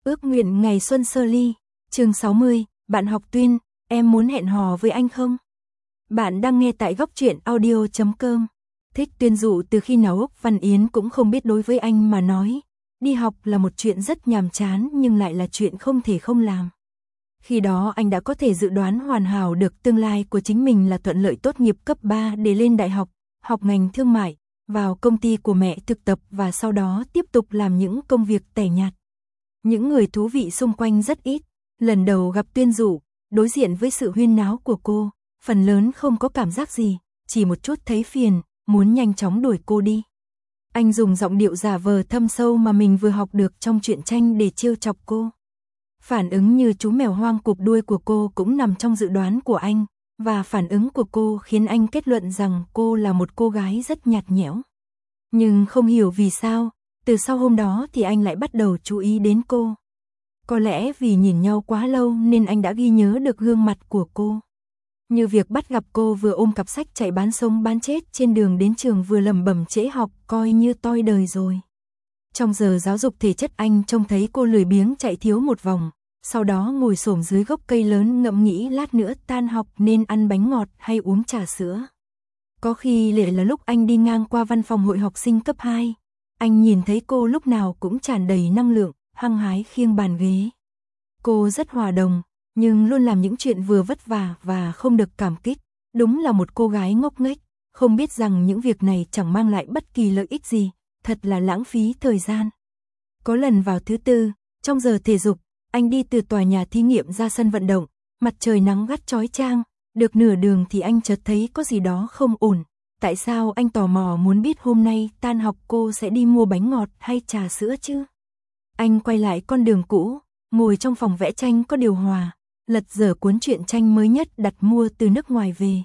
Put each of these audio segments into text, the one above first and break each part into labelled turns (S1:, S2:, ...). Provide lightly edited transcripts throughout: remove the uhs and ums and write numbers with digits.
S1: Ước nguyện ngày xuân sơ ly, chương 60, bạn học Tuyên, em muốn hẹn hò với anh không? Bạn đang nghe tại góc truyện audio.com. Thích Tuyên Dụ từ khi nào Úc Văn Yến cũng không biết đối với anh mà nói. Đi học là một chuyện rất nhàm chán nhưng lại là chuyện không thể không làm. Khi đó anh đã có thể dự đoán hoàn hảo được tương lai của chính mình là thuận lợi tốt nghiệp cấp 3 để lên đại học, học ngành thương mại, vào công ty của mẹ thực tập và sau đó tiếp tục làm những công việc tẻ nhạt. Những người thú vị xung quanh rất ít. Lần đầu gặp Tuyên Dụ, đối diện với sự huyên náo của cô, phần lớn không có cảm giác gì, chỉ một chút thấy phiền, muốn nhanh chóng đuổi cô đi. Anh dùng giọng điệu giả vờ thâm sâu mà mình vừa học được trong truyện tranh để trêu chọc cô. Phản ứng như chú mèo hoang cụp đuôi của cô cũng nằm trong dự đoán của anh, và phản ứng của cô khiến anh kết luận rằng cô là một cô gái rất nhạt nhẽo. Nhưng không hiểu vì sao, từ sau hôm đó thì anh lại bắt đầu chú ý đến cô. Có lẽ vì nhìn nhau quá lâu nên anh đã ghi nhớ được gương mặt của cô. Như việc bắt gặp cô vừa ôm cặp sách chạy bán sống bán chết trên đường đến trường vừa lẩm bẩm trễ học coi như toi đời rồi. Trong giờ giáo dục thể chất anh trông thấy cô lười biếng chạy thiếu một vòng, sau đó ngồi xổm dưới gốc cây lớn ngẫm nghĩ lát nữa tan học nên ăn bánh ngọt hay uống trà sữa. Có khi lại là lúc anh đi ngang qua văn phòng hội học sinh cấp 2. Anh nhìn thấy cô lúc nào cũng tràn đầy năng lượng, hăng hái khiêng bàn ghế. Cô rất hòa đồng, nhưng luôn làm những chuyện vừa vất vả và không được cảm kích. Đúng là một cô gái ngốc nghếch, không biết rằng những việc này chẳng mang lại bất kỳ lợi ích gì, thật là lãng phí thời gian. Có lần vào thứ tư, trong giờ thể dục, anh đi từ tòa nhà thí nghiệm ra sân vận động, mặt trời nắng gắt chói chang, được nửa đường thì anh chợt thấy có gì đó không ổn. Tại sao anh tò mò muốn biết hôm nay tan học cô sẽ đi mua bánh ngọt hay trà sữa chứ? Anh quay lại con đường cũ, ngồi trong phòng vẽ tranh có điều hòa, lật dở cuốn truyện tranh mới nhất đặt mua từ nước ngoài về.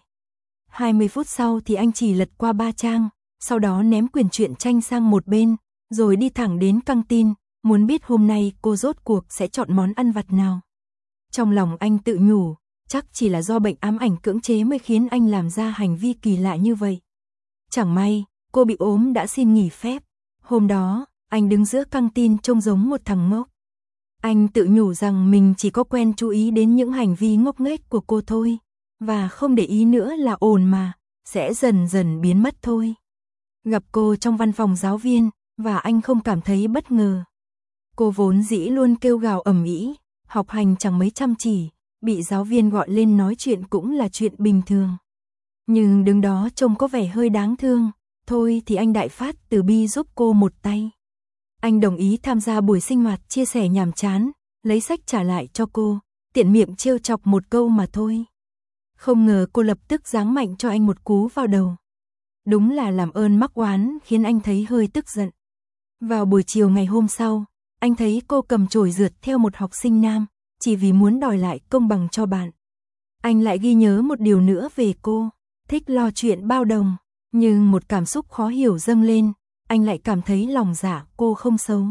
S1: 20 phút sau thì anh chỉ lật qua 3 trang, sau đó ném quyển truyện tranh sang một bên, rồi đi thẳng đến căng tin, muốn biết hôm nay cô rốt cuộc sẽ chọn món ăn vặt nào. Trong lòng anh tự nhủ, chắc chỉ là do bệnh ám ảnh cưỡng chế mới khiến anh làm ra hành vi kỳ lạ như vậy. Chẳng may, cô bị ốm đã xin nghỉ phép. Hôm đó, anh đứng giữa căng tin trông giống một thằng ngốc. Anh tự nhủ rằng mình chỉ có quen chú ý đến những hành vi ngốc nghếch của cô thôi, và không để ý nữa là ồn mà, sẽ dần dần biến mất thôi. Gặp cô trong văn phòng giáo viên, và anh không cảm thấy bất ngờ. Cô vốn dĩ luôn kêu gào ầm ĩ, học hành chẳng mấy chăm chỉ, bị giáo viên gọi lên nói chuyện cũng là chuyện bình thường. Nhưng đứng đó trông có vẻ hơi đáng thương, thôi thì anh đại phát từ bi giúp cô một tay. Anh đồng ý tham gia buổi sinh hoạt chia sẻ nhàm chán, lấy sách trả lại cho cô, tiện miệng trêu chọc một câu mà thôi. Không ngờ cô lập tức giáng mạnh cho anh một cú vào đầu. Đúng là làm ơn mắc oán khiến anh thấy hơi tức giận. Vào buổi chiều ngày hôm sau, anh thấy cô cầm chổi rượt theo một học sinh nam, chỉ vì muốn đòi lại công bằng cho bạn. Anh lại ghi nhớ một điều nữa về cô, thích lo chuyện bao đồng, nhưng một cảm xúc khó hiểu dâng lên, anh lại cảm thấy lòng dạ cô không xấu.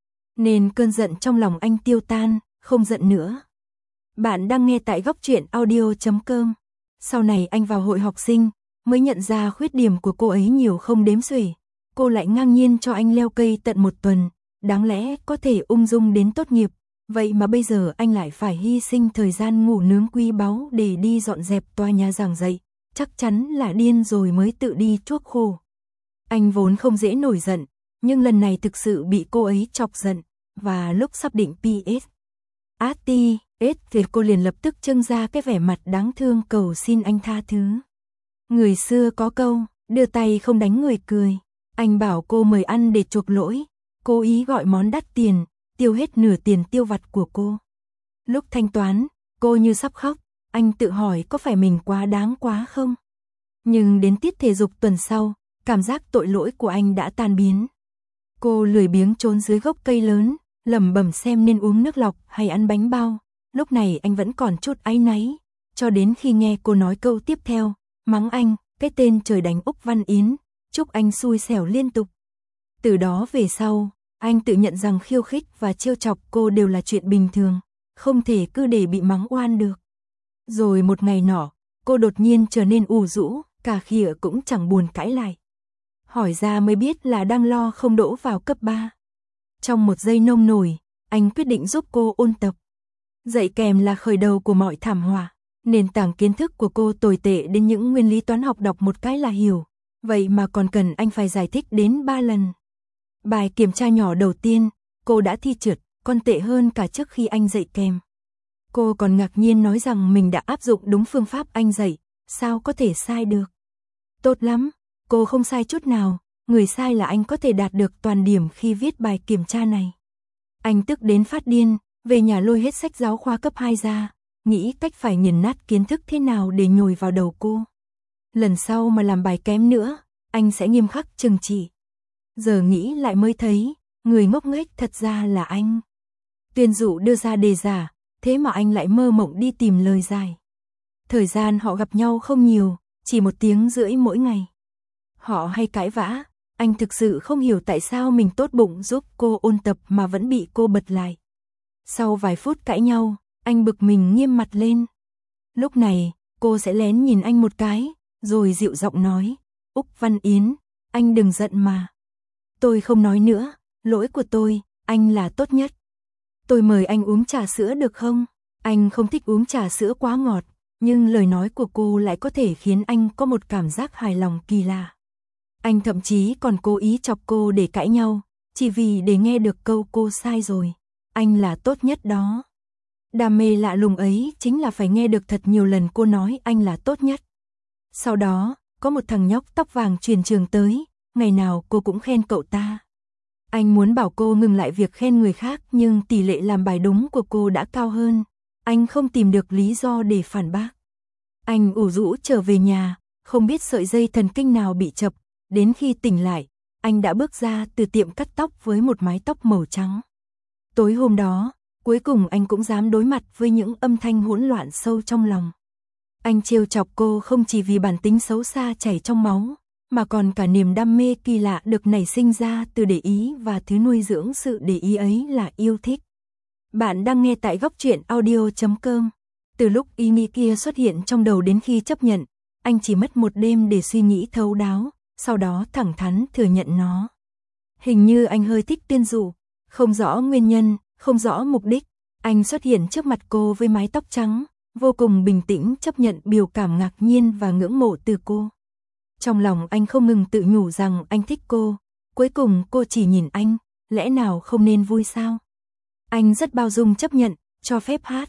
S1: Nên cơn giận trong lòng anh tiêu tan, không giận nữa. Bạn đang nghe tại góc truyện audio.com. Sau này anh vào hội học sinh, mới nhận ra khuyết điểm của cô ấy nhiều không đếm xuể. Cô lại ngang nhiên cho anh leo cây tận một tuần, đáng lẽ có thể ung dung đến tốt nghiệp. Vậy mà bây giờ anh lại phải hy sinh thời gian ngủ nướng quý báu để đi dọn dẹp tòa nhà giảng dạy. Chắc chắn là điên rồi mới tự đi chuốc khổ. Anh vốn không dễ nổi giận, nhưng lần này thực sự bị cô ấy chọc giận, và lúc sắp định PS. thì cô liền lập tức trưng ra cái vẻ mặt đáng thương cầu xin anh tha thứ. Người xưa có câu, đưa tay không đánh người cười. Anh bảo cô mời ăn để chuộc lỗi, cố ý gọi món đắt tiền, tiêu hết nửa tiền tiêu vặt của cô. Lúc thanh toán, cô như sắp khóc, anh tự hỏi có phải mình quá đáng quá không? Nhưng đến tiết thể dục tuần sau, cảm giác tội lỗi của anh đã tan biến. Cô lười biếng trốn dưới gốc cây lớn, lẩm bẩm xem nên uống nước lọc hay ăn bánh bao. Lúc này anh vẫn còn chút áy náy, cho đến khi nghe cô nói câu tiếp theo, mắng anh, cái tên trời đánh Úc Văn Yến, chúc anh xui xẻo liên tục. Từ đó về sau, anh tự nhận rằng khiêu khích và trêu chọc cô đều là chuyện bình thường, không thể cứ để bị mắng oan được. Rồi một ngày nọ, cô đột nhiên trở nên ủ rũ, cả khịa cũng chẳng buồn cãi lại. Hỏi ra mới biết là đang lo không đỗ vào cấp 3. Trong một giây nông nổi, anh quyết định giúp cô ôn tập. Dạy kèm là khởi đầu của mọi thảm họa. Nền tảng kiến thức của cô tồi tệ đến những nguyên lý toán học đọc một cái là hiểu. Vậy mà còn cần anh phải giải thích đến 3 lần. Bài kiểm tra nhỏ đầu tiên, cô đã thi trượt, còn tệ hơn cả trước khi anh dạy kèm. Cô còn ngạc nhiên nói rằng mình đã áp dụng đúng phương pháp anh dạy, sao có thể sai được. Tốt lắm, cô không sai chút nào, người sai là anh có thể đạt được toàn điểm khi viết bài kiểm tra này. Anh tức đến phát điên, về nhà lôi hết sách giáo khoa cấp 2 ra, nghĩ cách phải nghiền nát kiến thức thế nào để nhồi vào đầu cô. Lần sau mà làm bài kém nữa, anh sẽ nghiêm khắc trừng trị. Giờ nghĩ lại mới thấy, người ngốc nghếch thật ra là anh. Tuyên Dụ đưa ra đề giả, thế mà anh lại mơ mộng đi tìm lời giải. Thời gian họ gặp nhau không nhiều, chỉ 1 tiếng rưỡi mỗi ngày. Họ hay cãi vã, anh thực sự không hiểu tại sao mình tốt bụng giúp cô ôn tập mà vẫn bị cô bật lại. Sau vài phút cãi nhau, anh bực mình nghiêm mặt lên. Lúc này, cô sẽ lén nhìn anh một cái, rồi dịu giọng nói, Úc Văn Yến, anh đừng giận mà. Tôi không nói nữa, lỗi của tôi, anh là tốt nhất. Tôi mời anh uống trà sữa được không? Anh không thích uống trà sữa quá ngọt, nhưng lời nói của cô lại có thể khiến anh có một cảm giác hài lòng kỳ lạ. Anh thậm chí còn cố ý chọc cô để cãi nhau, chỉ vì để nghe được câu cô sai rồi. Anh là tốt nhất đó. Đam mê lạ lùng ấy chính là phải nghe được thật nhiều lần cô nói anh là tốt nhất. Sau đó, có một thằng nhóc tóc vàng truyền trường tới, ngày nào cô cũng khen cậu ta. Anh muốn bảo cô ngừng lại việc khen người khác nhưng tỷ lệ làm bài đúng của cô đã cao hơn. Anh không tìm được lý do để phản bác. Anh ủ rũ trở về nhà, không biết sợi dây thần kinh nào bị chập. Đến khi tỉnh lại, anh đã bước ra từ tiệm cắt tóc với một mái tóc màu trắng. Tối hôm đó, cuối cùng anh cũng dám đối mặt với những âm thanh hỗn loạn sâu trong lòng. Anh trêu chọc cô không chỉ vì bản tính xấu xa chảy trong máu, mà còn cả niềm đam mê kỳ lạ được nảy sinh ra từ để ý và thứ nuôi dưỡng sự để ý ấy là yêu thích. Bạn đang nghe tại Góc Truyện Audio.com. Từ lúc ý nghĩ kia xuất hiện trong đầu đến khi chấp nhận, anh chỉ mất 1 đêm để suy nghĩ thấu đáo, sau đó thẳng thắn thừa nhận nó. Hình như anh hơi thích Tuyên Dụ, không rõ nguyên nhân, không rõ mục đích, anh xuất hiện trước mặt cô với mái tóc trắng, vô cùng bình tĩnh chấp nhận biểu cảm ngạc nhiên và ngưỡng mộ từ cô. Trong lòng anh không ngừng tự nhủ rằng anh thích cô, cuối cùng cô chỉ nhìn anh, lẽ nào không nên vui sao? Anh rất bao dung chấp nhận, cho phép hát.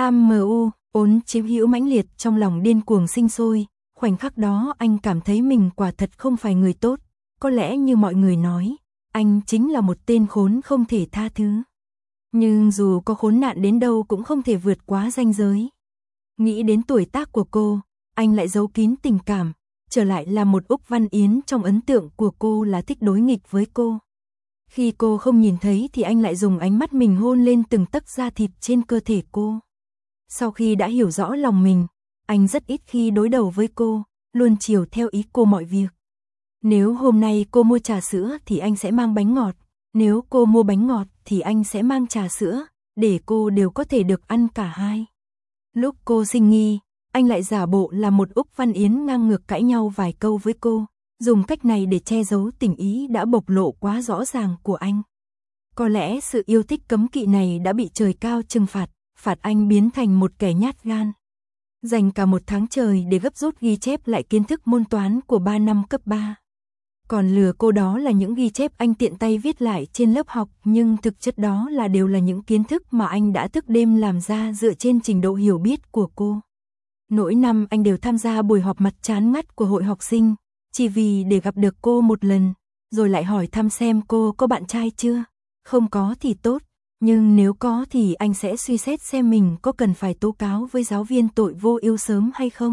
S1: AMU, ốn chiếm hữu mãnh liệt trong lòng điên cuồng sinh sôi, khoảnh khắc đó anh cảm thấy mình quả thật không phải người tốt, có lẽ như mọi người nói, anh chính là một tên khốn không thể tha thứ. Nhưng dù có khốn nạn đến đâu cũng không thể vượt quá ranh giới. Nghĩ đến tuổi tác của cô, anh lại giấu kín tình cảm, trở lại là một Úc Văn Yến trong ấn tượng của cô là thích đối nghịch với cô. Khi cô không nhìn thấy thì anh lại dùng ánh mắt mình hôn lên từng tấc da thịt trên cơ thể cô. Sau khi đã hiểu rõ lòng mình, anh rất ít khi đối đầu với cô, luôn chiều theo ý cô mọi việc. Nếu hôm nay cô mua trà sữa thì anh sẽ mang bánh ngọt, nếu cô mua bánh ngọt thì anh sẽ mang trà sữa, để cô đều có thể được ăn cả hai. Lúc cô sinh nghi, anh lại giả bộ là một Úc Văn Yến ngang ngược cãi nhau vài câu với cô, dùng cách này để che giấu tình ý đã bộc lộ quá rõ ràng của anh. Có lẽ sự yêu thích cấm kỵ này đã bị trời cao trừng phạt, phạt anh biến thành một kẻ nhát gan. Dành cả 1 tháng trời để gấp rút ghi chép lại kiến thức môn toán của 3 năm cấp 3. Còn lừa cô đó là những ghi chép anh tiện tay viết lại trên lớp học, nhưng thực chất đó đều là những kiến thức mà anh đã thức đêm làm ra dựa trên trình độ hiểu biết của cô. Mỗi năm anh đều tham gia buổi họp mặt chán ngắt của hội học sinh, chỉ vì để gặp được cô một lần, rồi lại hỏi thăm xem cô có bạn trai chưa. Không có thì tốt, nhưng nếu có thì anh sẽ suy xét xem mình có cần phải tố cáo với giáo viên tội vô ưu sớm hay không.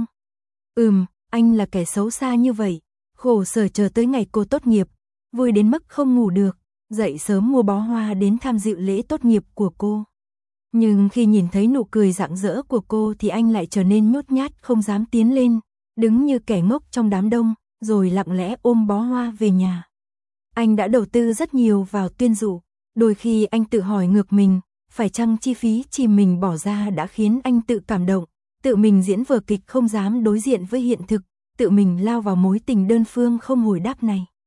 S1: Anh là kẻ xấu xa như vậy, khổ sở chờ tới ngày cô tốt nghiệp, vui đến mức không ngủ được, dậy sớm mua bó hoa đến tham dự lễ tốt nghiệp của cô. Nhưng khi nhìn thấy nụ cười rạng rỡ của cô thì anh lại trở nên nhút nhát không dám tiến lên, đứng như kẻ ngốc trong đám đông, rồi lặng lẽ ôm bó hoa về nhà. Anh đã đầu tư rất nhiều vào Tuyên Dụ, đôi khi anh tự hỏi ngược mình, phải chăng chi phí chỉ mình bỏ ra đã khiến anh tự cảm động, tự mình diễn vở kịch không dám đối diện với hiện thực, tự mình lao vào mối tình đơn phương không hồi đáp này.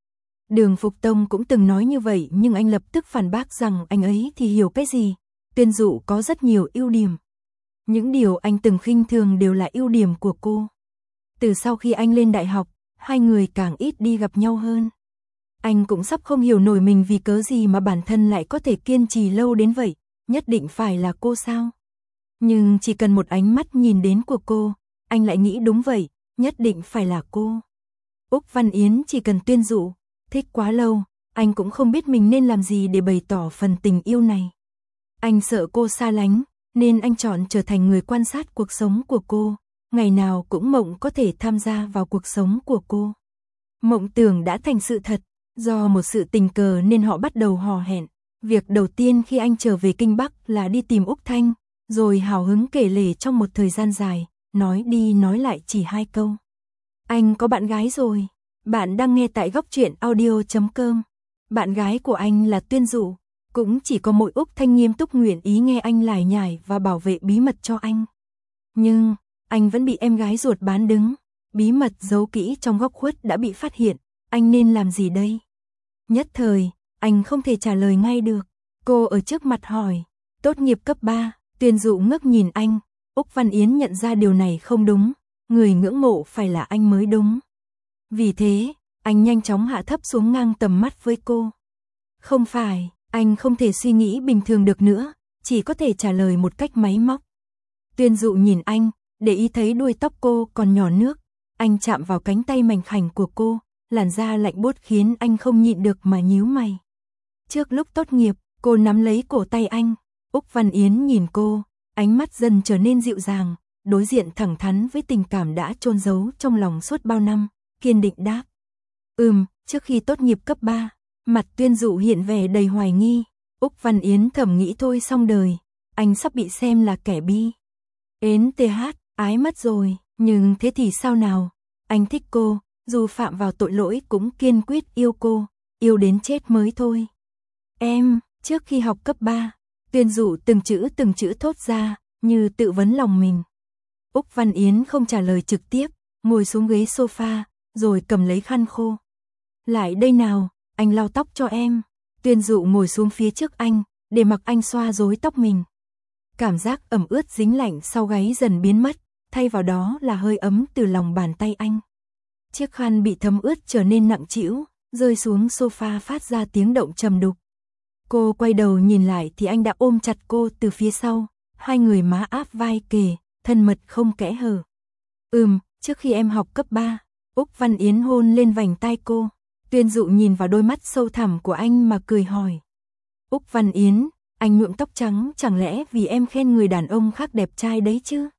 S1: Đường Phục Tông cũng từng nói như vậy nhưng anh lập tức phản bác rằng anh ấy thì hiểu cái gì. Tuyên Dụ có rất nhiều ưu điểm. Những điều anh từng khinh thường đều là ưu điểm của cô. Từ sau khi anh lên đại học, hai người càng ít đi gặp nhau hơn. Anh cũng sắp không hiểu nổi mình vì cớ gì mà bản thân lại có thể kiên trì lâu đến vậy, nhất định phải là cô sao? Nhưng chỉ cần một ánh mắt nhìn đến của cô, anh lại nghĩ đúng vậy, nhất định phải là cô. Úc Văn Yến chỉ cần Tuyên Dụ, thích quá lâu, anh cũng không biết mình nên làm gì để bày tỏ phần tình yêu này. Anh sợ cô xa lánh, nên anh chọn trở thành người quan sát cuộc sống của cô, ngày nào cũng mộng có thể tham gia vào cuộc sống của cô. Mộng tưởng đã thành sự thật, do một sự tình cờ nên họ bắt đầu hò hẹn. Việc đầu tiên khi anh trở về Kinh Bắc là đi tìm Úc Thanh, rồi hào hứng kể lể trong một thời gian dài, nói đi nói lại chỉ 2 câu. Anh có bạn gái rồi. Bạn đang nghe tại Góc Truyện Audio.com. Bạn gái của anh là Tuyên Dụ, cũng chỉ có mỗi Úc Thanh nghiêm túc nguyện ý nghe anh lải nhải và bảo vệ bí mật cho anh. Nhưng, anh vẫn bị em gái ruột bán đứng, bí mật giấu kỹ trong góc khuất đã bị phát hiện, anh nên làm gì đây? Nhất thời, anh không thể trả lời ngay được. Cô ở trước mặt hỏi, tốt nghiệp cấp 3, Tuyên Dụ ngước nhìn anh, Úc Văn Yến nhận ra điều này không đúng, người ngưỡng mộ phải là anh mới đúng. Vì thế, anh nhanh chóng hạ thấp xuống ngang tầm mắt với cô. Không phải, anh không thể suy nghĩ bình thường được nữa, chỉ có thể trả lời một cách máy móc. Tuyên Dụ nhìn anh, để ý thấy đuôi tóc cô còn nhỏ nước, anh chạm vào cánh tay mảnh khảnh của cô, làn da lạnh buốt khiến anh không nhịn được mà nhíu mày. Trước lúc tốt nghiệp, cô nắm lấy cổ tay anh, Úc Văn Yến nhìn cô, ánh mắt dần trở nên dịu dàng, đối diện thẳng thắn với tình cảm đã chôn giấu trong lòng suốt bao năm, kiên định đáp. Trước khi tốt nghiệp cấp 3, mặt Tuyên Dụ hiện vẻ đầy hoài nghi, Úc Văn Yến thầm nghĩ thôi xong đời, anh sắp bị xem là kẻ bi. Ái mất rồi, nhưng thế thì sao nào, anh thích cô, dù phạm vào tội lỗi cũng kiên quyết yêu cô, yêu đến chết mới thôi. Trước khi học cấp 3, Tuyên Dụ từng chữ thốt ra, như tự vấn lòng mình. Úc Văn Yến không trả lời trực tiếp, ngồi xuống ghế sofa, rồi cầm lấy khăn khô. Lại đây nào, anh lau tóc cho em. Tuyên Dụ ngồi xuống phía trước anh, để mặc anh xoa rối tóc mình. Cảm giác ẩm ướt dính lạnh sau gáy dần biến mất, thay vào đó là hơi ấm từ lòng bàn tay anh. Chiếc khăn bị thấm ướt trở nên nặng trĩu, rơi xuống sofa phát ra tiếng động trầm đục. Cô quay đầu nhìn lại thì anh đã ôm chặt cô từ phía sau, hai người má áp vai kề, thân mật không kẽ hở. Trước khi em học cấp 3, Úc Văn Yến hôn lên vành tai cô. Tuyên Dụ nhìn vào đôi mắt sâu thẳm của anh mà cười hỏi. Úc Văn Yến, anh nhuộm tóc trắng chẳng lẽ vì em khen người đàn ông khác đẹp trai đấy chứ?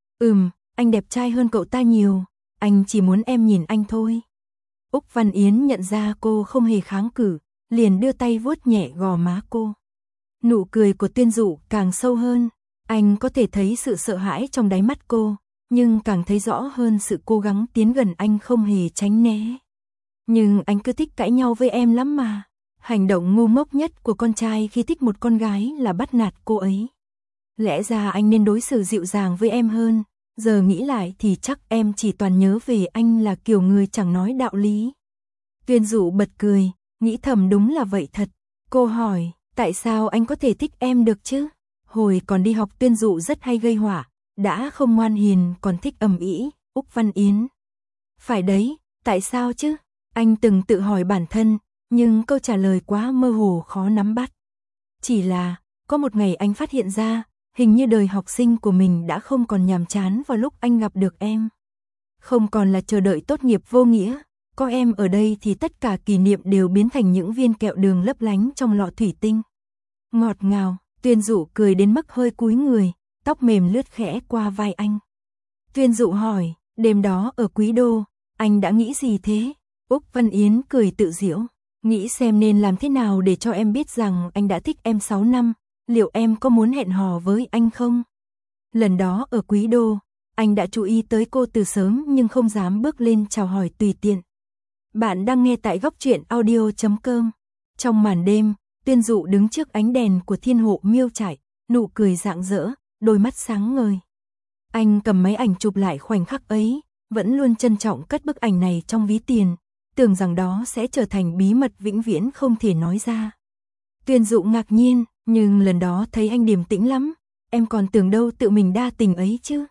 S1: Anh đẹp trai hơn cậu ta nhiều, anh chỉ muốn em nhìn anh thôi. Úc Văn Yến nhận ra cô không hề kháng cự, liền đưa tay vuốt nhẹ gò má cô. Nụ cười của Tuyên Dụ càng sâu hơn, anh có thể thấy sự sợ hãi trong đáy mắt cô, nhưng càng thấy rõ hơn sự cố gắng tiến gần anh không hề tránh né. Nhưng anh cứ thích cãi nhau với em lắm mà. Hành động ngu ngốc nhất của con trai khi thích một con gái là bắt nạt cô ấy. Lẽ ra anh nên đối xử dịu dàng với em hơn, giờ nghĩ lại thì chắc em chỉ toàn nhớ về anh là kiểu người chẳng nói đạo lý. Tuyên Dụ bật cười, nghĩ thầm đúng là vậy thật. Cô hỏi, tại sao anh có thể thích em được chứ? Hồi còn đi học Tuyên Dụ rất hay gây họa, đã không ngoan hiền còn thích ầm ĩ. Úc Văn Yến. Phải đấy, tại sao chứ? Anh từng tự hỏi bản thân, nhưng câu trả lời quá mơ hồ khó nắm bắt. Chỉ là, có một ngày anh phát hiện ra, hình như đời học sinh của mình đã không còn nhàm chán vào lúc anh gặp được em. Không còn là chờ đợi tốt nghiệp vô nghĩa, có em ở đây thì tất cả kỷ niệm đều biến thành những viên kẹo đường lấp lánh trong lọ thủy tinh. Ngọt ngào, Tuyên Dụ cười đến mức hơi cúi người, tóc mềm lướt khẽ qua vai anh. Tuyên Dụ hỏi, đêm đó ở Quý Đô, anh đã nghĩ gì thế? Úc Văn Yến cười tự giễu, nghĩ xem nên làm thế nào để cho em biết rằng anh đã thích em 6 năm, liệu em có muốn hẹn hò với anh không? Lần đó ở Quý Đô, anh đã chú ý tới cô từ sớm nhưng không dám bước lên chào hỏi tùy tiện. Bạn đang nghe tại Góc Truyện Audio.com. Trong màn đêm, Tuyên Dụ đứng trước ánh đèn của Thiên Hộ Miêu Trại, nụ cười rạng rỡ, đôi mắt sáng ngời. Anh cầm máy ảnh chụp lại khoảnh khắc ấy, vẫn luôn trân trọng cất bức ảnh này trong ví tiền. tưởng rằng đó sẽ trở thành bí mật vĩnh viễn không thể nói ra. Tuyên Dụ ngạc nhiên, nhưng lần đó thấy anh điềm tĩnh lắm, em còn tưởng đâu tự mình đa tình ấy chứ.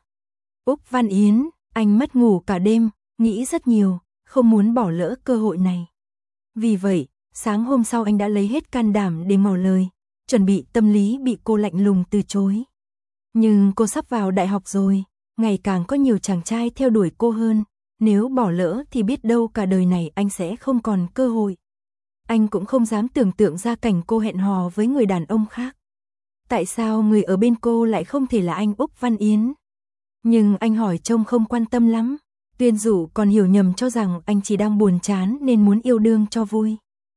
S1: Úc Văn Yến, anh mất ngủ cả đêm, nghĩ rất nhiều, không muốn bỏ lỡ cơ hội này. Vì vậy, sáng hôm sau anh đã lấy hết can đảm để ngỏ lời, chuẩn bị tâm lý bị cô lạnh lùng từ chối. Nhưng cô sắp vào đại học rồi, ngày càng có nhiều chàng trai theo đuổi cô hơn, nếu bỏ lỡ thì biết đâu cả đời này anh sẽ không còn cơ hội. Anh cũng không dám tưởng tượng ra cảnh cô hẹn hò với người đàn ông khác. Tại sao người ở bên cô lại không thể là anh Úc Văn Yến? Nhưng anh hỏi trông không quan tâm lắm. Tuyên Dụ còn hiểu nhầm cho rằng anh chỉ đang buồn chán nên muốn yêu đương cho vui.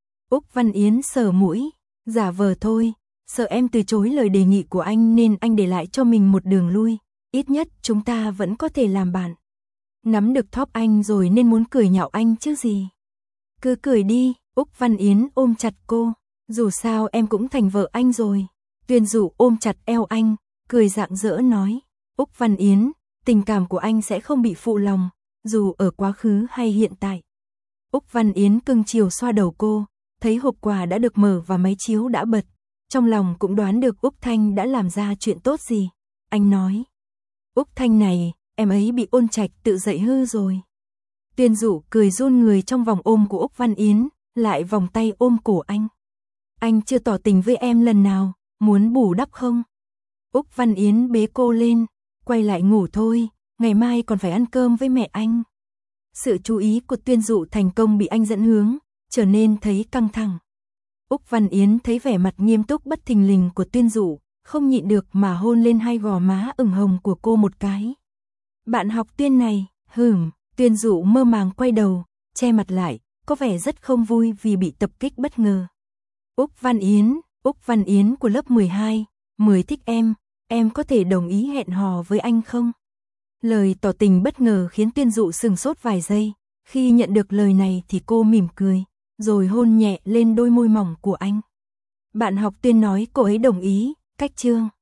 S1: Úc Văn Yến sờ mũi, giả vờ thôi, sợ em từ chối lời đề nghị của anh nên anh để lại cho mình một đường lui, ít nhất chúng ta vẫn có thể làm bạn. Nắm được thóp anh rồi nên muốn cười nhạo anh chứ gì. Cứ cười đi, Úc Văn Yến ôm chặt cô, dù sao em cũng thành vợ anh rồi. Tuyên Dụ ôm chặt eo anh, cười rạng rỡ nói, Úc Văn Yến, tình cảm của anh sẽ không bị phụ lòng, dù ở quá khứ hay hiện tại. Úc Văn Yến cưng chiều xoa đầu cô, thấy hộp quà đã được mở và máy chiếu đã bật, trong lòng cũng đoán được Úc Thanh đã làm ra chuyện tốt gì. Anh nói, Úc Thanh này, em ấy bị Ôn Trạch tự dậy hư rồi. Tuyên Dụ cười run người trong vòng ôm của Úc Văn Yến, lại vòng tay ôm cổ anh. Anh chưa tỏ tình với em lần nào, muốn bù đắp không? Úc Văn Yến bế cô lên, quay lại ngủ thôi, ngày mai còn phải ăn cơm với mẹ anh. Sự chú ý của Tuyên Dụ thành công bị anh dẫn hướng, trở nên thấy căng thẳng. Úc Văn Yến thấy vẻ mặt nghiêm túc bất thình lình của Tuyên Dụ, không nhịn được mà hôn lên hai gò má ửng hồng của cô một cái. Bạn học Tuyên này, Tuyên Dụ mơ màng quay đầu, che mặt lại, có vẻ rất không vui vì bị tập kích bất ngờ. Úc Văn Yến của lớp 12, 10 thích em có thể đồng ý hẹn hò với anh không? Lời tỏ tình bất ngờ khiến Tuyên Dụ sừng sốt vài giây, khi nhận được lời này thì cô mỉm cười, rồi hôn nhẹ lên đôi môi mỏng của anh. Bạn học Tuyên nói cô ấy đồng ý, cách chương.